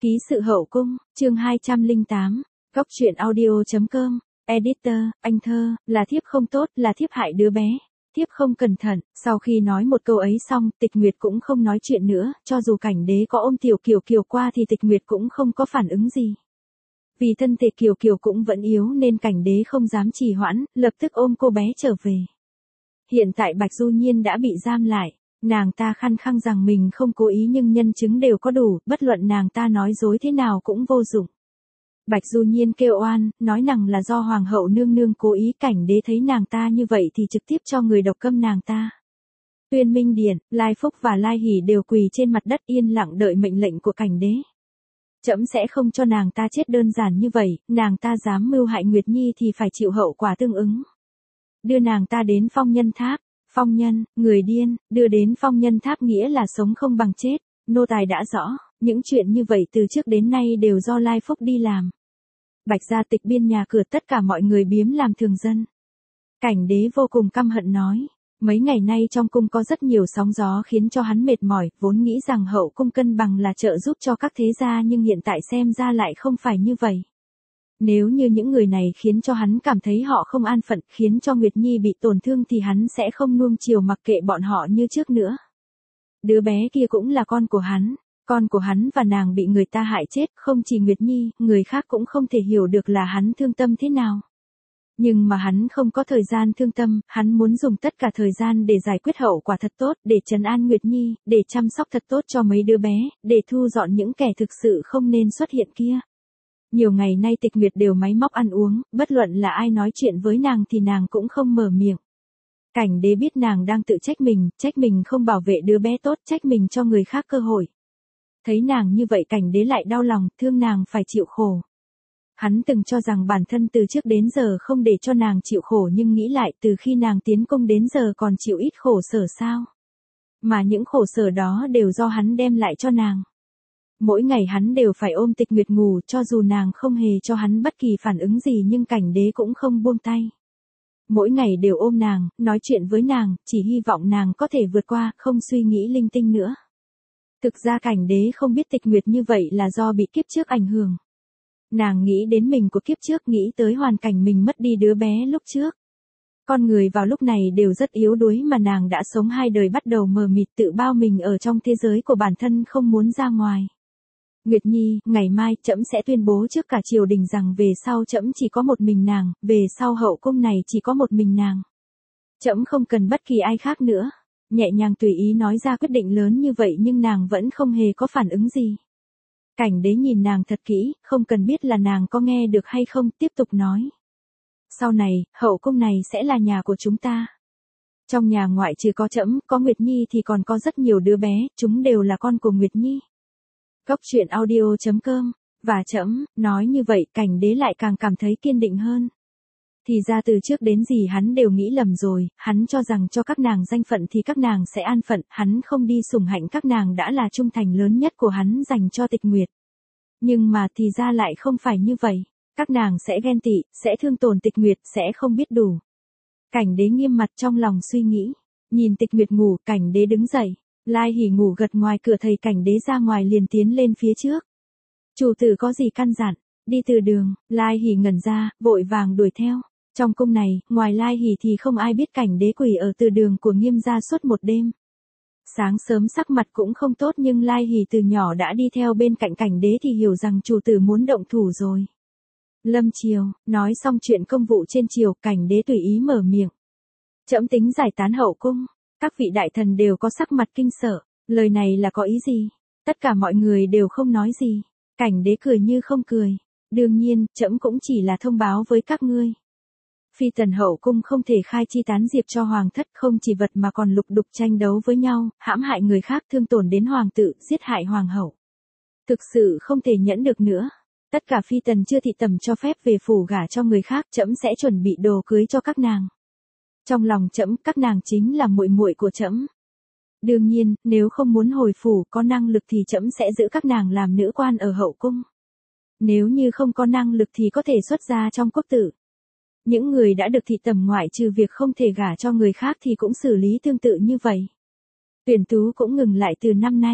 Ký sự hậu cung, chương 208, Góc truyện audio.com, Editor, anh thơ, là thiếp không tốt, là thiếp hại đứa bé. Thiếp không cẩn thận, sau khi nói một câu ấy xong, Tịch Nguyệt cũng không nói chuyện nữa, cho dù Cảnh Đế có ôm Tiểu Kiều Kiều qua thì Tịch Nguyệt cũng không có phản ứng gì. Vì thân thể Kiều Kiều cũng vẫn yếu nên Cảnh Đế không dám trì hoãn, lập tức ôm cô bé trở về. Hiện tại Bạch Du Nhiên đã bị giam lại. Nàng ta khăng khăng rằng mình không cố ý nhưng nhân chứng đều có đủ, bất luận nàng ta nói dối thế nào cũng vô dụng. Bạch Du Nhiên kêu oan, nói rằng là do Hoàng hậu nương nương cố ý. Cảnh Đế thấy nàng ta như vậy thì trực tiếp cho người độc câm nàng ta. Tuyên Minh Điện, Lai Phúc và Lai Hỷ đều quỳ trên mặt đất yên lặng đợi mệnh lệnh của Cảnh Đế. Trẫm sẽ không cho nàng ta chết đơn giản như vậy, nàng ta dám mưu hại Nguyệt Nhi thì phải chịu hậu quả tương ứng. Đưa nàng ta đến Phong Nhân Tháp. Phong nhân, người điên, đưa đến Phong Nhân Tháp nghĩa là sống không bằng chết. Nô tài đã rõ, những chuyện như vậy từ trước đến nay đều do Lai Phúc đi làm. Bạch gia tịch biên nhà cửa tất cả mọi người biếm làm thường dân. Cảnh Đế vô cùng căm hận nói, mấy ngày nay trong cung có rất nhiều sóng gió khiến cho hắn mệt mỏi, vốn nghĩ rằng hậu cung cân bằng là trợ giúp cho các thế gia nhưng hiện tại xem ra lại không phải như vậy. Nếu như những người này khiến cho hắn cảm thấy họ không an phận, khiến cho Nguyệt Nhi bị tổn thương thì hắn sẽ không nuông chiều mặc kệ bọn họ như trước nữa. Đứa bé kia cũng là con của hắn và nàng bị người ta hại chết, không chỉ Nguyệt Nhi, người khác cũng không thể hiểu được là hắn thương tâm thế nào. Nhưng mà hắn không có thời gian thương tâm, hắn muốn dùng tất cả thời gian để giải quyết hậu quả thật tốt, để trấn an Nguyệt Nhi, để chăm sóc thật tốt cho mấy đứa bé, để thu dọn những kẻ thực sự không nên xuất hiện kia. Nhiều ngày nay Tịch Nguyệt đều máy móc ăn uống, bất luận là ai nói chuyện với nàng thì nàng cũng không mở miệng. Cảnh Đế biết nàng đang tự trách mình không bảo vệ đứa bé tốt, trách mình cho người khác cơ hội. Thấy nàng như vậy Cảnh Đế lại đau lòng, thương nàng phải chịu khổ. Hắn từng cho rằng bản thân từ trước đến giờ không để cho nàng chịu khổ nhưng nghĩ lại từ khi nàng tiến cung đến giờ còn chịu ít khổ sở sao. Mà những khổ sở đó đều do hắn đem lại cho nàng. Mỗi ngày hắn đều phải ôm Tịch Nguyệt ngủ cho dù nàng không hề cho hắn bất kỳ phản ứng gì nhưng Cảnh Đế cũng không buông tay. Mỗi ngày đều ôm nàng, nói chuyện với nàng, chỉ hy vọng nàng có thể vượt qua, không suy nghĩ linh tinh nữa. Thực ra Cảnh Đế không biết Tịch Nguyệt như vậy là do bị kiếp trước ảnh hưởng. Nàng nghĩ đến mình của kiếp trước, nghĩ tới hoàn cảnh mình mất đi đứa bé lúc trước. Con người vào lúc này đều rất yếu đuối mà nàng đã sống hai đời bắt đầu mờ mịt tự bao mình ở trong thế giới của bản thân không muốn ra ngoài. Nguyệt Nhi, ngày mai trẫm sẽ tuyên bố trước cả triều đình rằng về sau trẫm chỉ có một mình nàng, về sau hậu cung này chỉ có một mình nàng. Trẫm không cần bất kỳ ai khác nữa. Nhẹ nhàng tùy ý nói ra quyết định lớn như vậy nhưng nàng vẫn không hề có phản ứng gì. Cảnh Đế nhìn nàng thật kỹ, không cần biết là nàng có nghe được hay không, tiếp tục nói. Sau này, hậu cung này sẽ là nhà của chúng ta. Trong nhà ngoại trừ có trẫm, có Nguyệt Nhi thì còn có rất nhiều đứa bé, chúng đều là con của Nguyệt Nhi. Góc truyện audio.com, và trẫm, nói như vậy Cảnh Đế lại càng cảm thấy kiên định hơn. Thì ra từ trước đến gì hắn đều nghĩ lầm rồi, hắn cho rằng cho các nàng danh phận thì các nàng sẽ an phận, hắn không đi sủng hạnh các nàng đã là trung thành lớn nhất của hắn dành cho Tịch Nguyệt. Nhưng mà thì ra lại không phải như vậy, các nàng sẽ ghen tị, sẽ thương tổn Tịch Nguyệt, sẽ không biết đủ. Cảnh Đế nghiêm mặt trong lòng suy nghĩ, nhìn Tịch Nguyệt ngủ, Cảnh Đế đứng dậy. Lai Hỷ ngủ gật ngoài cửa thầy Cảnh Đế ra ngoài liền tiến lên phía trước. Chủ tử có gì căn dặn, đi từ đường, Lai Hỷ ngẩn ra, vội vàng đuổi theo. Trong cung này, ngoài Lai Hỷ thì không ai biết Cảnh Đế quỷ ở từ đường của Nghiêm gia suốt một đêm. Sáng sớm sắc mặt cũng không tốt nhưng Lai Hỷ từ nhỏ đã đi theo bên cạnh Cảnh Đế thì hiểu rằng chủ tử muốn động thủ rồi. Lâm triều, nói xong chuyện công vụ trên triều, Cảnh Đế tùy ý mở miệng. Trẫm tính giải tán hậu cung. Các vị đại thần đều có sắc mặt kinh sợ, lời này là có ý gì? Tất cả mọi người đều không nói gì. Cảnh Đế cười như không cười. Đương nhiên, trẫm cũng chỉ là thông báo với các ngươi. Phi tần hậu cung không thể khai chi tán diệp cho hoàng thất, không chỉ vật mà còn lục đục tranh đấu với nhau, hãm hại người khác, thương tổn đến hoàng tử, giết hại hoàng hậu. Thực sự không thể nhẫn được nữa. Tất cả phi tần chưa thị tầm cho phép về phủ gả cho người khác, trẫm sẽ chuẩn bị đồ cưới cho các nàng. Trong lòng trẫm, các nàng chính là muội muội của trẫm. Đương nhiên, nếu không muốn hồi phủ, có năng lực thì trẫm sẽ giữ các nàng làm nữ quan ở hậu cung. Nếu như không có năng lực thì có thể xuất gia trong quốc tử. Những người đã được thị tầm ngoại trừ việc không thể gả cho người khác thì cũng xử lý tương tự như vậy. Tuyển tú cũng ngừng lại từ năm nay.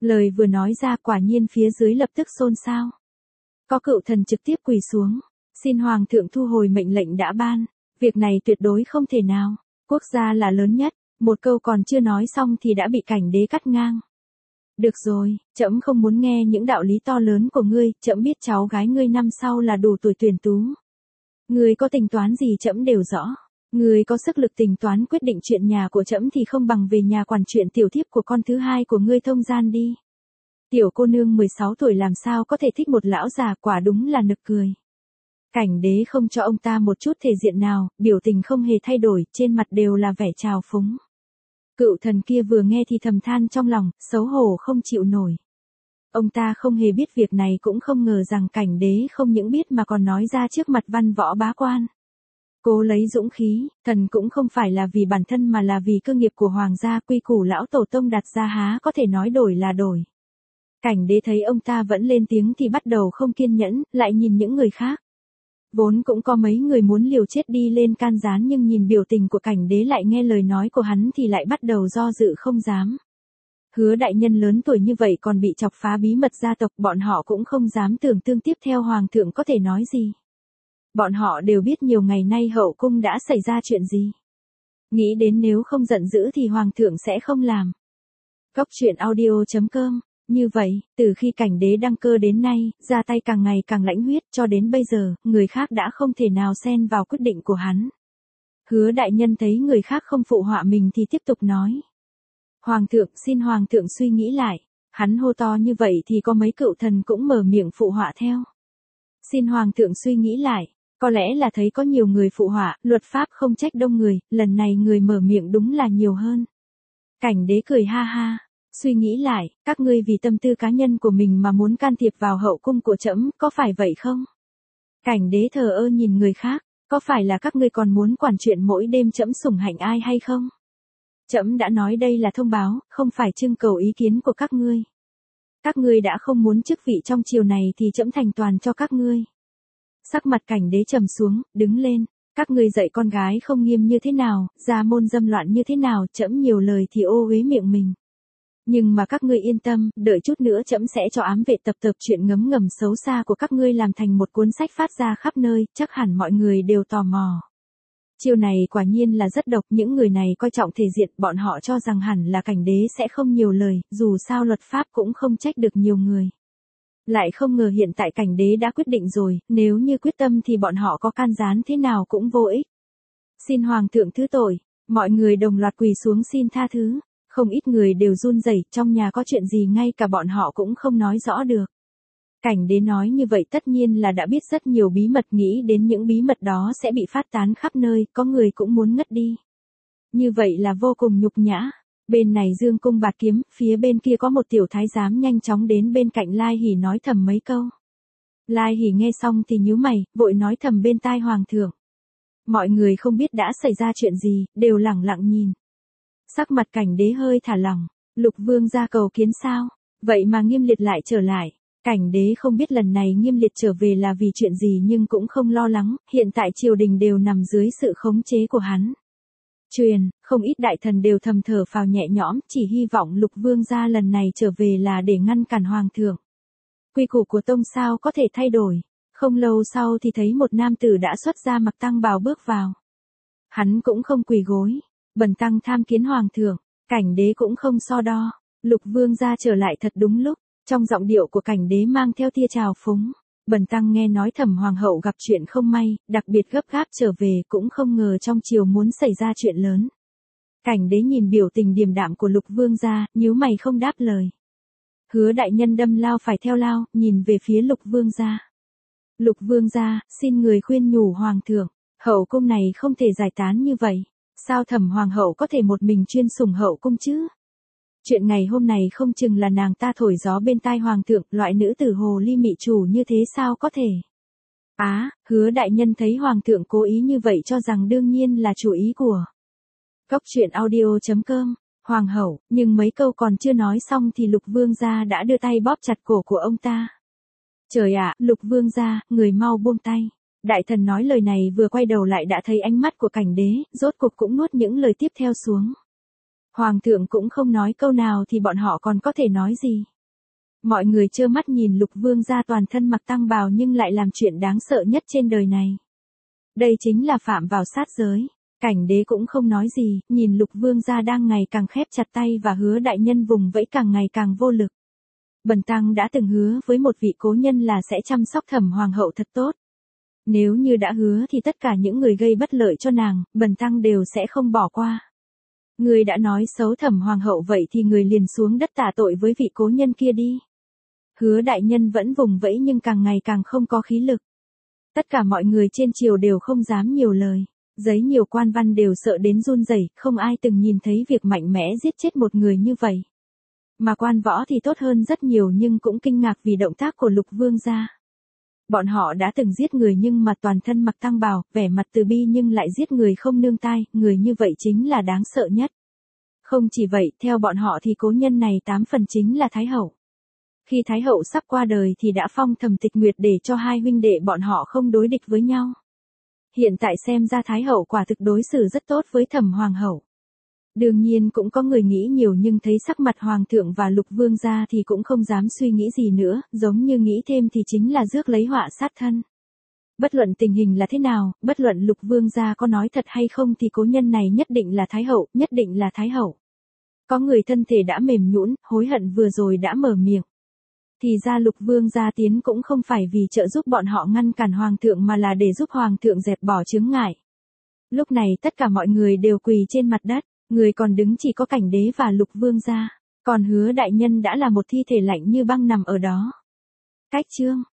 Lời vừa nói ra quả nhiên phía dưới lập tức xôn xao. Có cựu thần trực tiếp quỳ xuống. Xin hoàng thượng thu hồi mệnh lệnh đã ban. Việc này tuyệt đối không thể nào. Quốc gia là lớn nhất. Một câu còn chưa nói xong thì đã bị cảnh đế cắt ngang. Được rồi, trẫm không muốn nghe những đạo lý to lớn của ngươi, trẫm biết cháu gái ngươi năm sau là đủ tuổi tuyển tú. Ngươi có tính toán gì trẫm đều rõ. Ngươi có sức lực tính toán quyết định chuyện nhà của trẫm thì không bằng về nhà quản chuyện tiểu thiếp của con thứ hai của ngươi thông gian đi. Tiểu cô nương 16 tuổi làm sao có thể thích một lão già, quả đúng là nực cười. Cảnh đế không cho ông ta một chút thể diện nào, biểu tình không hề thay đổi, trên mặt đều là vẻ trào phúng. Cựu thần kia vừa nghe thì thầm than trong lòng, xấu hổ không chịu nổi. Ông ta không hề biết việc này, cũng không ngờ rằng cảnh đế không những biết mà còn nói ra trước mặt văn võ bá quan. Cố lấy dũng khí, thần cũng không phải là vì bản thân mà là vì cơ nghiệp của hoàng gia, quy củ lão tổ tông đặt ra há có thể nói đổi là đổi. Cảnh đế thấy ông ta vẫn lên tiếng thì bắt đầu không kiên nhẫn, lại nhìn những người khác. Vốn cũng có mấy người muốn liều chết đi lên can gián, nhưng nhìn biểu tình của cảnh đế lại nghe lời nói của hắn thì lại bắt đầu do dự không dám. Hứa đại nhân lớn tuổi như vậy còn bị chọc phá bí mật gia tộc, bọn họ cũng không dám tưởng tượng tiếp theo hoàng thượng có thể nói gì. Bọn họ đều biết nhiều ngày nay hậu cung đã xảy ra chuyện gì. Nghĩ đến nếu không giận dữ thì hoàng thượng sẽ không làm. Góc truyện audio.com. Như vậy, từ khi cảnh đế đăng cơ đến nay, ra tay càng ngày càng lãnh huyết, cho đến bây giờ, người khác đã không thể nào xen vào quyết định của hắn. Hứa đại nhân thấy người khác không phụ họa mình thì tiếp tục nói. Hoàng thượng, xin hoàng thượng suy nghĩ lại. Hắn hô to như vậy thì có mấy cựu thần cũng mở miệng phụ họa theo. Xin hoàng thượng suy nghĩ lại. Có lẽ là thấy có nhiều người phụ họa, luật pháp không trách đông người, lần này người mở miệng đúng là nhiều hơn. Cảnh đế cười ha ha. Suy nghĩ lại, các ngươi vì tâm tư cá nhân của mình mà muốn can thiệp vào hậu cung của trẫm, có phải vậy không? Cảnh đế thờ ơ nhìn người khác, có phải là các ngươi còn muốn quản chuyện mỗi đêm trẫm sủng hạnh ai hay không? Trẫm đã nói đây là thông báo, không phải trưng cầu ý kiến của các ngươi. Các ngươi đã không muốn chức vị trong triều này thì trẫm thành toàn cho các ngươi. Sắc mặt cảnh đế trầm xuống, đứng lên. Các ngươi dạy con gái không nghiêm như thế nào, gia môn dâm loạn như thế nào, trẫm nhiều lời thì ô uế miệng mình. Nhưng mà các ngươi yên tâm, đợi chút nữa trẫm sẽ cho ám vệ tập chuyện ngấm ngầm xấu xa của các ngươi làm thành một cuốn sách phát ra khắp nơi, chắc hẳn mọi người đều tò mò. Chiêu này quả nhiên là rất độc, những người này coi trọng thể diện, bọn họ cho rằng hẳn là cảnh đế sẽ không nhiều lời, dù sao luật pháp cũng không trách được nhiều người. Lại không ngờ hiện tại cảnh đế đã quyết định rồi, nếu như quyết tâm thì bọn họ có can gián thế nào cũng vô ích. Xin hoàng thượng thứ tội, mọi người đồng loạt quỳ xuống xin tha thứ. Không ít người đều run rẩy, trong nhà có chuyện gì ngay cả bọn họ cũng không nói rõ được. Cảnh đế nói như vậy tất nhiên là đã biết rất nhiều bí mật, nghĩ đến những bí mật đó sẽ bị phát tán khắp nơi, có người cũng muốn ngất đi. Như vậy là vô cùng nhục nhã. Bên này dương cung bạt kiếm, phía bên kia có một tiểu thái giám nhanh chóng đến bên cạnh Lai Hỉ nói thầm mấy câu. Lai Hỉ nghe xong thì nhíu mày, vội nói thầm bên tai hoàng thượng. Mọi người không biết đã xảy ra chuyện gì, đều lẳng lặng nhìn. Sắc mặt cảnh đế hơi thả lỏng, Lục vương ra cầu kiến sao, vậy mà Nghiêm Liệt lại trở lại. Cảnh đế không biết lần này Nghiêm Liệt trở về là vì chuyện gì nhưng cũng không lo lắng, hiện tại triều đình đều nằm dưới sự khống chế của hắn. Truyền, không ít đại thần đều thầm thở phào nhẹ nhõm, chỉ hy vọng Lục vương gia lần này trở về là để ngăn cản hoàng thượng. Quy củ của tông sao có thể thay đổi. Không lâu sau thì thấy một nam tử đã xuất ra mặc tăng bào bước vào. Hắn cũng không quỳ gối. Bần tăng tham kiến hoàng thượng, cảnh đế cũng không so đo. Lục vương gia trở lại thật đúng lúc, trong giọng điệu của cảnh đế mang theo tia trào phúng. Bần tăng nghe nói Thẩm hoàng hậu gặp chuyện không may, đặc biệt gấp gáp trở về, cũng không ngờ trong triều muốn xảy ra chuyện lớn. Cảnh đế nhìn biểu tình điềm đạm của Lục vương gia, nhíu mày không đáp lời. Hứa đại nhân đâm lao phải theo lao, nhìn về phía Lục vương gia. Lục vương gia, xin người khuyên nhủ hoàng thượng, hậu cung này không thể giải tán như vậy. Sao Thẩm hoàng hậu có thể một mình chuyên sủng hậu cung chứ? Chuyện ngày hôm này không chừng là nàng ta thổi gió bên tai hoàng thượng, loại nữ tử hồ ly mị chủ như thế sao có thể? Hứa đại nhân thấy hoàng thượng cố ý như vậy cho rằng đương nhiên là chủ ý của. Góc truyện audio.com, hoàng hậu, nhưng mấy câu còn chưa nói xong thì Lục vương gia đã đưa tay bóp chặt cổ của ông ta. Trời ạ, Lục vương gia, người mau buông tay. Đại thần nói lời này vừa quay đầu lại đã thấy ánh mắt của cảnh đế, rốt cuộc cũng nuốt những lời tiếp theo xuống. Hoàng thượng cũng không nói câu nào thì bọn họ còn có thể nói gì. Mọi người trơ mắt nhìn Lục Vương gia toàn thân mặc tăng bào nhưng lại làm chuyện đáng sợ nhất trên đời này. Đây chính là phạm vào sát giới. Cảnh đế cũng không nói gì, nhìn Lục Vương gia đang ngày càng khép chặt tay và Hứa đại nhân vùng vẫy càng ngày càng vô lực. Bần tăng đã từng hứa với một vị cố nhân là sẽ chăm sóc Thẩm hoàng hậu thật tốt. Nếu như đã hứa thì tất cả những người gây bất lợi cho nàng, bần tăng đều sẽ không bỏ qua. Người đã nói xấu Thẩm hoàng hậu vậy thì người liền xuống đất tạ tội với vị cố nhân kia đi. Hứa đại nhân vẫn vùng vẫy nhưng càng ngày càng không có khí lực. Tất cả mọi người trên triều đều không dám nhiều lời. Giấy nhiều quan văn đều sợ đến run rẩy, không ai từng nhìn thấy việc mạnh mẽ giết chết một người như vậy. Mà quan võ thì tốt hơn rất nhiều nhưng cũng kinh ngạc vì động tác của Lục Vương gia. Bọn họ đã từng giết người nhưng mà toàn thân mặc tăng bào, vẻ mặt từ bi nhưng lại giết người không nương tay, người như vậy chính là đáng sợ nhất. Không chỉ vậy, theo bọn họ thì cố nhân này 8 phần chính là Thái hậu. Khi Thái hậu sắp qua đời thì đã phong Thẩm Tịch Nguyệt để cho hai huynh đệ bọn họ không đối địch với nhau. Hiện tại xem ra Thái hậu quả thực đối xử rất tốt với Thẩm hoàng hậu. Đương nhiên cũng có người nghĩ nhiều nhưng thấy sắc mặt Hoàng thượng và Lục Vương gia thì cũng không dám suy nghĩ gì nữa, giống như nghĩ thêm thì chính là rước lấy họa sát thân. Bất luận tình hình là thế nào, bất luận Lục Vương gia có nói thật hay không thì cố nhân này nhất định là Thái hậu, nhất định là Thái hậu. Có người thân thể đã mềm nhũn, hối hận vừa rồi đã mở miệng. Thì ra Lục Vương gia tiến cũng không phải vì trợ giúp bọn họ ngăn cản Hoàng thượng mà là để giúp Hoàng thượng dẹp bỏ chướng ngại. Lúc này tất cả mọi người đều quỳ trên mặt đất. Người còn đứng chỉ có Cảnh đế và Lục Vương gia, còn Hứa đại nhân đã là một thi thể lạnh như băng nằm ở đó. Cách chương